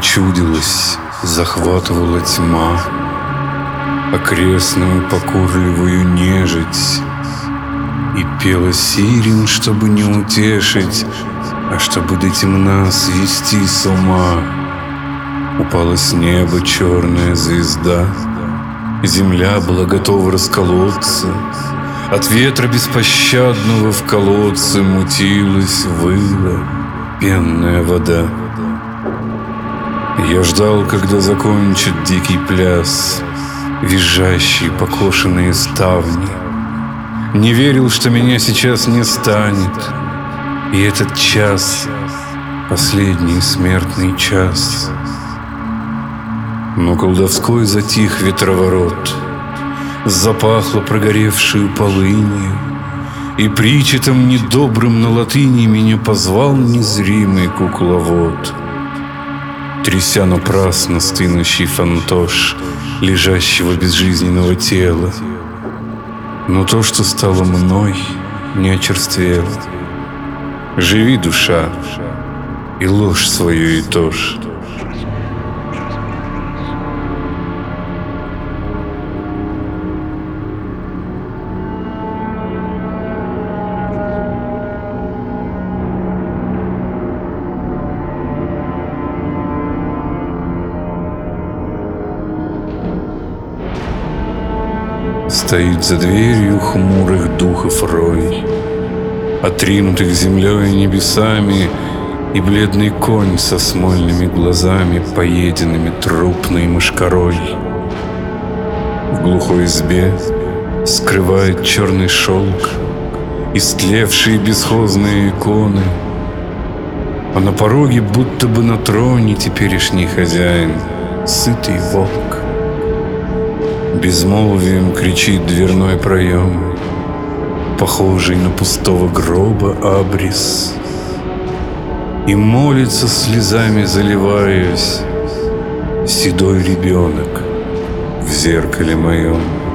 чудилось, захватывала тьма окрестную покурливую нежить, и пела сирен, чтобы не утешить, а чтобы до темна свести с ума. Упала с неба черная звезда, земля была готова расколоться, от ветра беспощадного в колодце мутилась, выла пенная вода. Я ждал, когда закончит дикий пляс, визжащие покошенные ставни. Не верил, что меня сейчас не станет, и этот час — последний смертный час. Но колдовской затих ветроворот, запахло прогоревшую полынью, и причетом недобрым на латыни меня позвал незримый кукловод, тряся напрасно стынущий фантош лежащего безжизненного тела. Но то, что стало мной, не очерствело. Живи, душа, и ложь свою и тошь. Стоит за дверью хмурых духов рой, отринутых землей и небесами, и бледный конь со смольными глазами, поеденными трупной мошкарой. В глухой избе скрывает черный шелк истлевшие бесхозные иконы, а на пороге, будто бы на троне, теперешний хозяин, сытый волк. Безмолвием кричит дверной проем, похожий на пустого гроба абрис, и молится, слезами заливаясь, седой ребенок в зеркале моем.